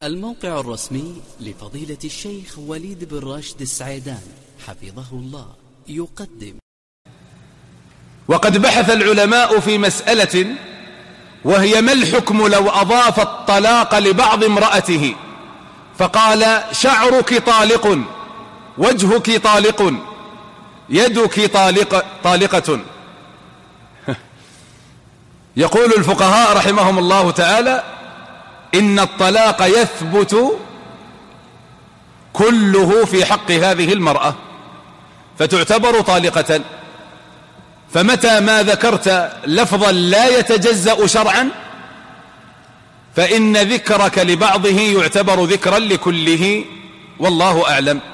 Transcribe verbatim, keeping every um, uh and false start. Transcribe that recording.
الموقع الرسمي لفضيلة الشيخ وليد بن راشد السعيدان حفظه الله يقدم. وقد بحث العلماء في مسألة، وهي ما الحكم لو أضاف الطلاق لبعض امرأته فقال: شعرك طالق، وجهك طالق، يدك طالق طالقة. يقول الفقهاء رحمهم الله تعالى: إن الطلاق يثبت كله في حق هذه المرأة فتعتبر طالقة. فمتى ما ذكرت لفظا لا يتجزأ شرعا فإن ذكرك لبعضه يعتبر ذكرا لكله، والله أعلم.